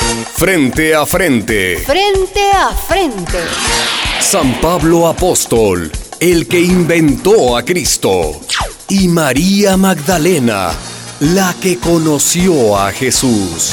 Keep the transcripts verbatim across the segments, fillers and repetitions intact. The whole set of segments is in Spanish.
Frente a frente. Frente a frente. San Pablo Apóstol, el que inventó a Cristo. Y María Magdalena, la que conoció a Jesús.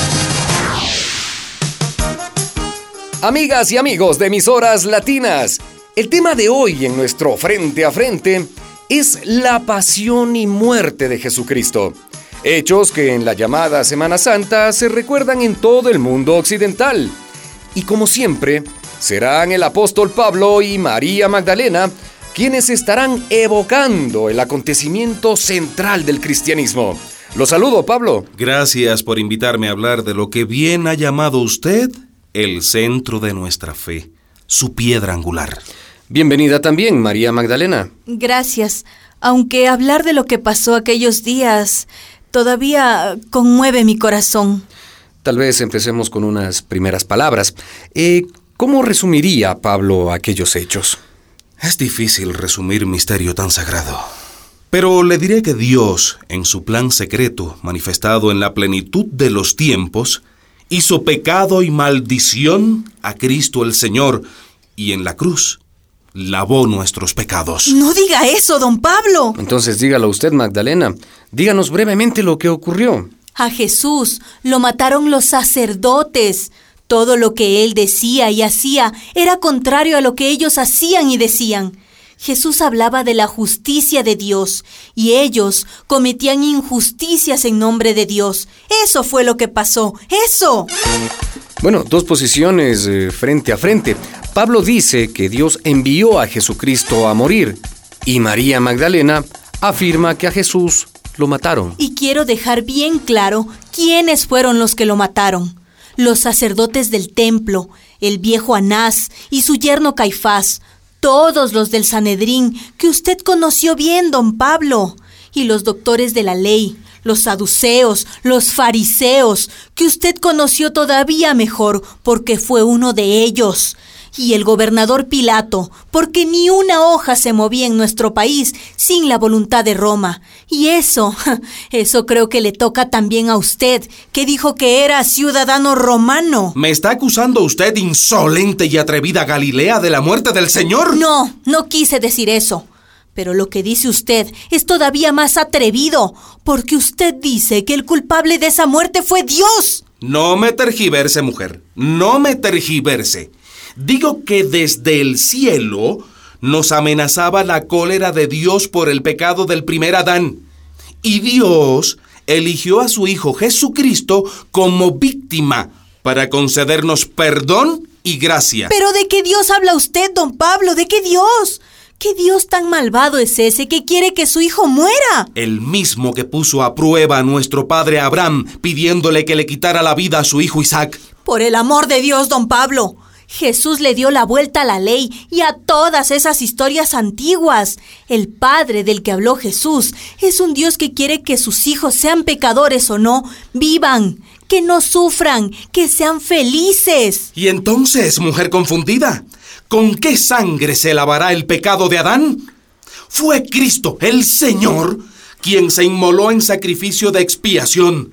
Amigas y amigos de Emisoras Latinas, el tema de hoy en nuestro Frente a Frente es la pasión y muerte de Jesucristo. Hechos que en la llamada Semana Santa se recuerdan en todo el mundo occidental. Y como siempre, serán el apóstol Pablo y María Magdalena quienes estarán evocando el acontecimiento central del cristianismo. Los saludo, Pablo. Gracias por invitarme a hablar de lo que bien ha llamado usted el centro de nuestra fe, su piedra angular. Bienvenida también, María Magdalena. Gracias, aunque hablar de lo que pasó aquellos días todavía conmueve mi corazón. Tal vez empecemos con unas primeras palabras. Eh, ¿Cómo resumiría Pablo aquellos hechos? Es difícil resumir misterio tan sagrado. Pero le diré que Dios, en su plan secreto, manifestado en la plenitud de los tiempos, hizo pecado y maldición a Cristo el Señor, y en la cruz lavó nuestros pecados. No diga eso, don Pablo. Entonces dígalo usted, Magdalena. Díganos brevemente lo que ocurrió. A Jesús lo mataron los sacerdotes. Todo lo que él decía y hacía era contrario a lo que ellos hacían y decían. Jesús hablaba de la justicia de Dios y ellos cometían injusticias en nombre de Dios. Eso fue lo que pasó. ¡Eso! Bueno, dos posiciones eh, frente a frente. Pablo dice que Dios envió a Jesucristo a morir y María Magdalena afirma que a Jesús lo mataron. Y quiero dejar bien claro quiénes fueron los que lo mataron. Los sacerdotes del templo, el viejo Anás y su yerno Caifás, todos los del Sanedrín que usted conoció bien, don Pablo, y los doctores de la ley, los saduceos, los fariseos, que usted conoció todavía mejor porque fue uno de ellos, y el gobernador Pilato, porque ni una hoja se movía en nuestro país sin la voluntad de Roma. Y eso, eso creo que le toca también a usted, que dijo que era ciudadano romano. ¿Me está acusando usted, insolente y atrevida Galilea, de la muerte del Señor? No, no quise decir eso. Pero lo que dice usted es todavía más atrevido, porque usted dice que el culpable de esa muerte fue Dios. No me tergiverse, mujer, no me tergiverse. Digo que desde el cielo nos amenazaba la cólera de Dios por el pecado del primer Adán. Y Dios eligió a su Hijo Jesucristo como víctima para concedernos perdón y gracia. ¿Pero de qué Dios habla usted, don Pablo? ¿De qué Dios? ¿Qué Dios tan malvado es ese que quiere que su hijo muera? El mismo que puso a prueba a nuestro padre Abraham, pidiéndole que le quitara la vida a su hijo Isaac. Por el amor de Dios, don Pablo. Jesús le dio la vuelta a la ley y a todas esas historias antiguas. El Padre del que habló Jesús es un Dios que quiere que sus hijos, sean pecadores o no, vivan, que no sufran, que sean felices. Y entonces, mujer confundida, ¿con qué sangre se lavará el pecado de Adán? Fue Cristo, el Señor, quien se inmoló en sacrificio de expiación.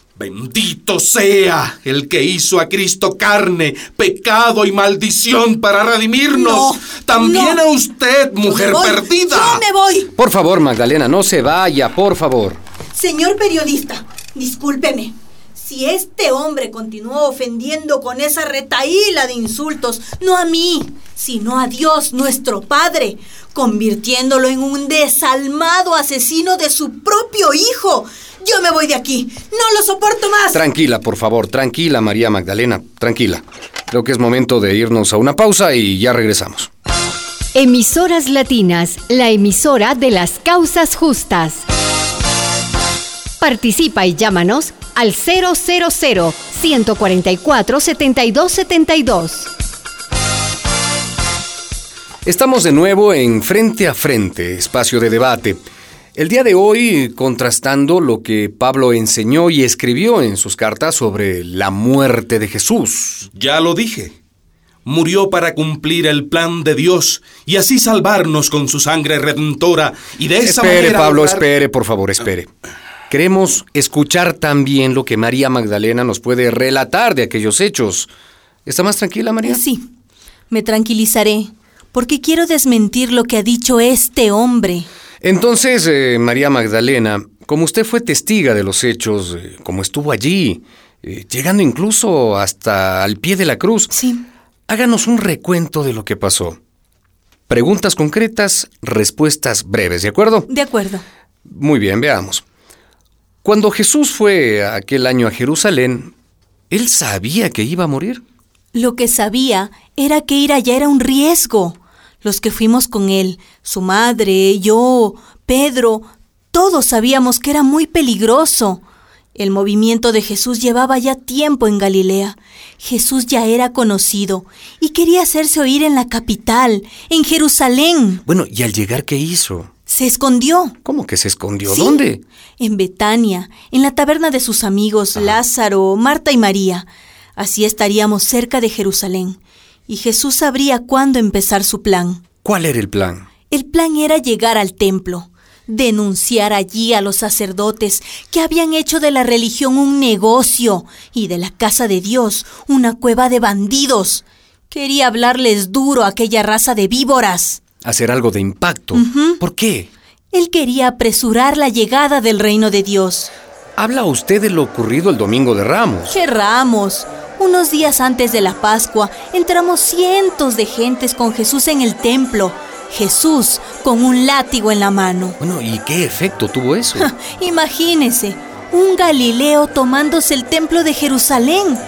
Bendito sea el que hizo a Cristo carne, pecado y maldición para redimirnos. No, También no. a usted, mujer Yo me voy, perdida. Yo me voy. Por favor, Magdalena, no se vaya, por favor. Señor periodista, discúlpeme. Si este hombre continúa ofendiendo con esa retahíla de insultos, no a mí, sino a Dios, nuestro Padre, convirtiéndolo en un desalmado asesino de su propio hijo, yo me voy de aquí. No lo soporto más. Tranquila, por favor, tranquila, María Magdalena, tranquila. Creo que es momento de irnos a una pausa y ya regresamos. Emisoras Latinas, la emisora de las causas justas. Participa y llámanos al cero cero cero, uno cuatro cuatro, siete dos siete dos. Estamos de nuevo en Frente a Frente, espacio de debate. El día de hoy, contrastando lo que Pablo enseñó y escribió en sus cartas sobre la muerte de Jesús. Ya lo dije. Murió para cumplir el plan de Dios y así salvarnos con su sangre redentora y de esa Espere, manera... Pablo, lograr... espere, por favor, espere. Queremos escuchar también lo que María Magdalena nos puede relatar de aquellos hechos. ¿Está más tranquila, María? Sí, me tranquilizaré, porque quiero desmentir lo que ha dicho este hombre. Entonces, eh, María Magdalena, como usted fue testiga de los hechos, eh, como estuvo allí, eh, llegando incluso hasta al pie de la cruz, sí, háganos un recuento de lo que pasó. Preguntas concretas, respuestas breves, ¿de acuerdo? De acuerdo. Muy bien, veamos. Cuando Jesús fue aquel año a Jerusalén, ¿él sabía que iba a morir? Lo que sabía era que ir allá era un riesgo. Los que fuimos con él, su madre, yo, Pedro, todos sabíamos que era muy peligroso. El movimiento de Jesús llevaba ya tiempo en Galilea. Jesús ya era conocido y quería hacerse oír en la capital, en Jerusalén. Bueno, ¿y al llegar qué hizo? Se escondió. ¿Cómo que se escondió? ¿Sí? ¿Dónde? En Betania, en la taberna de sus amigos, Ajá. Lázaro, Marta y María. Así estaríamos cerca de Jerusalén. Y Jesús sabría cuándo empezar su plan. ¿Cuál era el plan? El plan era llegar al templo, denunciar allí a los sacerdotes que habían hecho de la religión un negocio y de la casa de Dios una cueva de bandidos. Quería hablarles duro a aquella raza de víboras. Hacer algo de impacto. Uh-huh. ¿Por qué? Él quería apresurar la llegada del reino de Dios. Habla usted de lo ocurrido el domingo de Ramos. ¿Qué Ramos? Unos días antes de la Pascua, entramos cientos de gentes con Jesús en el templo. Jesús con un látigo en la mano. Bueno, ¿y qué efecto tuvo eso? Imagínese, un Galileo tomándose el templo de Jerusalén.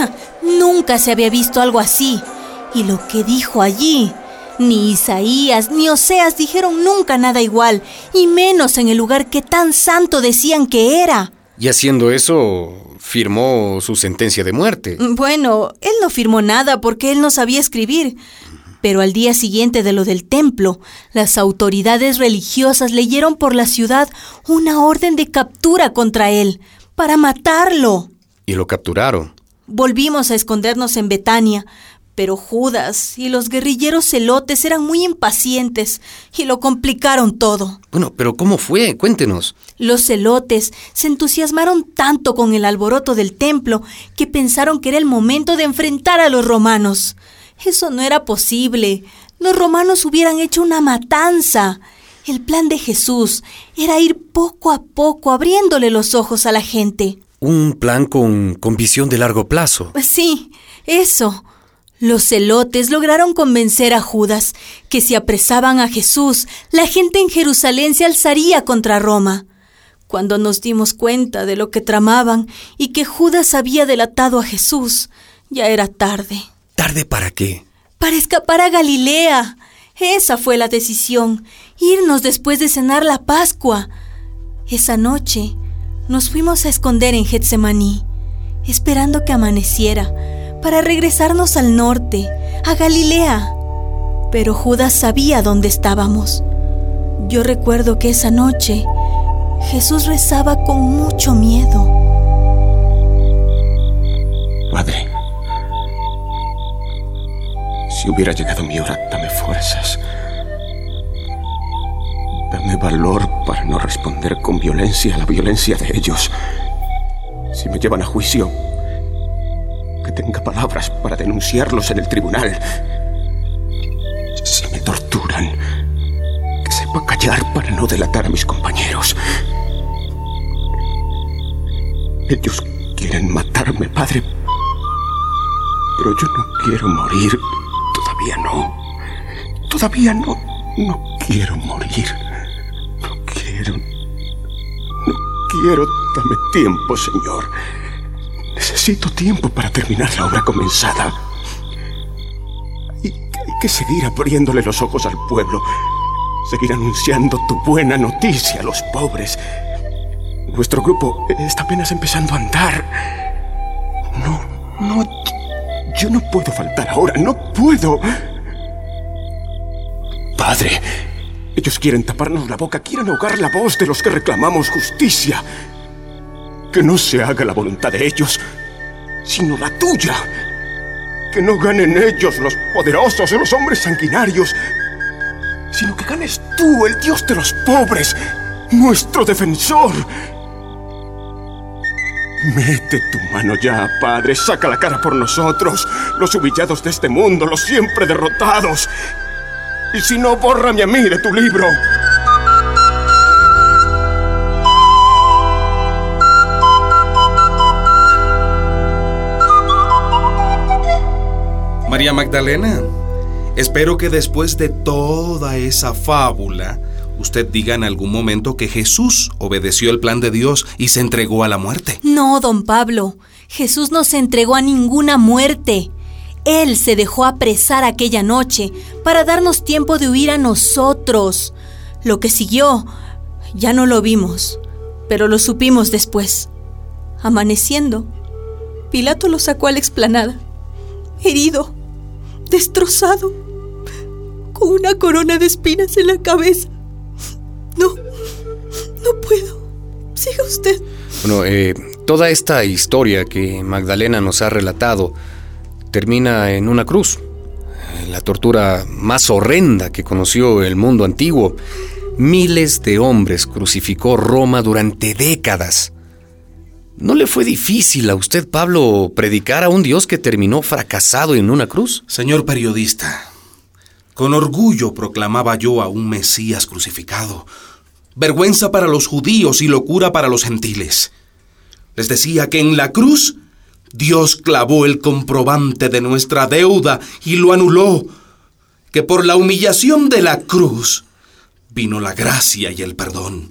Nunca se había visto algo así. Y lo que dijo allí, ni Isaías ni Oseas dijeron nunca nada igual, y menos en el lugar que tan santo decían que era. Y haciendo eso, firmó su sentencia de muerte. Bueno, él no firmó nada porque él no sabía escribir. Pero al día siguiente de lo del templo, las autoridades religiosas leyeron por la ciudad una orden de captura contra él, para matarlo. Y lo capturaron. Volvimos a escondernos en Betania, pero Judas y los guerrilleros celotes eran muy impacientes y lo complicaron todo. Bueno, pero ¿cómo fue? Cuéntenos. Los celotes se entusiasmaron tanto con el alboroto del templo que pensaron que era el momento de enfrentar a los romanos. Eso no era posible. Los romanos hubieran hecho una matanza. El plan de Jesús era ir poco a poco abriéndole los ojos a la gente. Un plan con, con visión de largo plazo. Sí, eso. Los celotes lograron convencer a Judas que si apresaban a Jesús, la gente en Jerusalén se alzaría contra Roma. Cuando nos dimos cuenta de lo que tramaban y que Judas había delatado a Jesús, ya era tarde. ¿Tarde para qué? Para escapar a Galilea. Esa fue la decisión, irnos después de cenar la Pascua. Esa noche nos fuimos a esconder en Getsemaní, esperando que amaneciera, para regresarnos al norte, a Galilea. Pero Judas sabía dónde estábamos. Yo recuerdo que esa noche Jesús rezaba con mucho miedo. Padre, si hubiera llegado mi hora, dame fuerzas. Dame valor para no responder con violencia a la violencia de ellos. Si me llevan a juicio, que tenga palabras para denunciarlos en el tribunal. Si me torturan, que sepa callar para no delatar a mis compañeros. Ellos quieren matarme, Padre, pero yo no quiero morir. Todavía no. Todavía no. No quiero morir. No quiero. No quiero. Dame tiempo, Señor. Necesito tiempo para terminar la obra comenzada. Y hay que seguir abriéndole los ojos al pueblo. Seguir anunciando tu buena noticia a los pobres. Nuestro grupo está apenas empezando a andar. No, no, yo no puedo faltar ahora, no puedo. Padre, ellos quieren taparnos la boca, quieren ahogar la voz de los que reclamamos justicia. Que no se haga la voluntad de ellos, sino la tuya. Que no ganen ellos, los poderosos, los hombres sanguinarios, sino que ganes tú, el Dios de los pobres, nuestro defensor. Mete tu mano ya, Padre. Saca la cara por nosotros, los humillados de este mundo, los siempre derrotados. Y si no, bórrame a mí de tu libro. María Magdalena, espero que después de toda esa fábula, usted diga en algún momento que Jesús obedeció el plan de Dios y se entregó a la muerte. No, don Pablo, Jesús no se entregó a ninguna muerte. Él se dejó apresar aquella noche para darnos tiempo de huir a nosotros. Lo que siguió, ya no lo vimos, pero lo supimos después. Amaneciendo, Pilato lo sacó a la explanada, herido, destrozado, con una corona de espinas en la cabeza. No, no puedo. Siga usted. Bueno, eh, toda esta historia que Magdalena nos ha relatado termina en una cruz. La tortura más horrenda que conoció el mundo antiguo. Miles de hombres crucificó Roma durante décadas. ¿No le fue difícil a usted, Pablo, predicar a un Dios que terminó fracasado en una cruz? Señor periodista, con orgullo proclamaba yo a un Mesías crucificado. Vergüenza para los judíos y locura para los gentiles. Les decía que en la cruz Dios clavó el comprobante de nuestra deuda y lo anuló. Que por la humillación de la cruz vino la gracia y el perdón.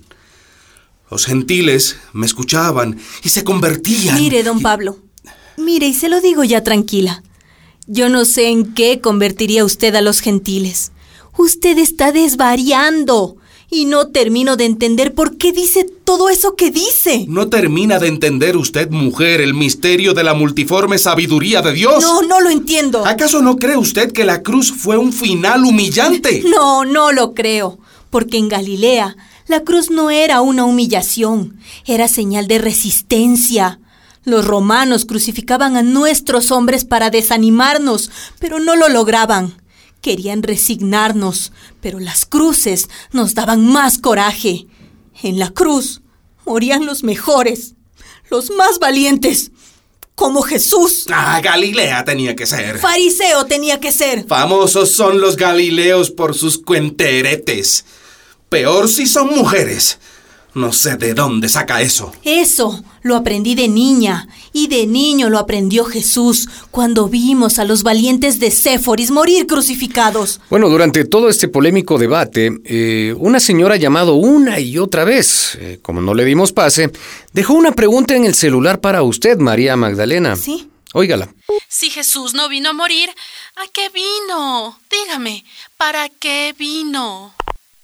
Los gentiles me escuchaban y se convertían. Mire, don Pablo, mire, y se lo digo ya tranquila. Yo no sé en qué convertiría usted a los gentiles. Usted está desvariando y no termino de entender por qué dice todo eso que dice. ¿No termina de entender usted, mujer, el misterio de la multiforme sabiduría de Dios? No, no lo entiendo. ¿Acaso no cree usted que la cruz fue un final humillante? No, no lo creo, porque en Galilea la cruz no era una humillación, era señal de resistencia. Los romanos crucificaban a nuestros hombres para desanimarnos, pero no lo lograban. Querían resignarnos, pero las cruces nos daban más coraje. En la cruz morían los mejores, los más valientes, como Jesús. Ah, Galilea tenía que ser. Fariseo tenía que ser. Famosos son los galileos por sus cuenteretes. Peor si son mujeres. No sé de dónde saca eso. Eso lo aprendí de niña, y de niño lo aprendió Jesús cuando vimos a los valientes de Séforis morir crucificados. Bueno, durante todo este polémico debate, eh, una señora llamado una y otra vez, eh, como no le dimos pase, dejó una pregunta en el celular para usted, María Magdalena. ¿Sí? Óigala. Si Jesús no vino a morir, ¿a qué vino? Dígame, ¿para qué vino?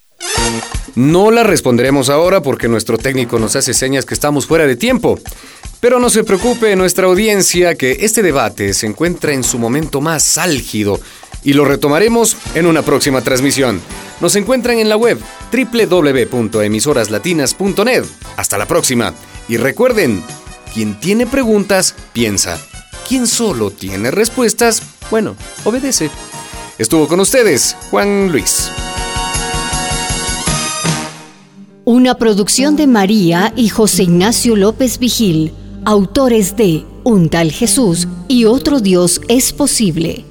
No la responderemos ahora porque nuestro técnico nos hace señas que estamos fuera de tiempo. Pero no se preocupe nuestra audiencia que este debate se encuentra en su momento más álgido y lo retomaremos en una próxima transmisión. Nos encuentran en la web doble u doble u doble u punto emisoras latinas punto net. Hasta la próxima. Y recuerden, quien tiene preguntas, piensa. Quien solo tiene respuestas, bueno, obedece. Estuvo con ustedes, Juan Luis. Una producción de María y José Ignacio López Vigil, autores de Un tal Jesús y otro Dios es posible.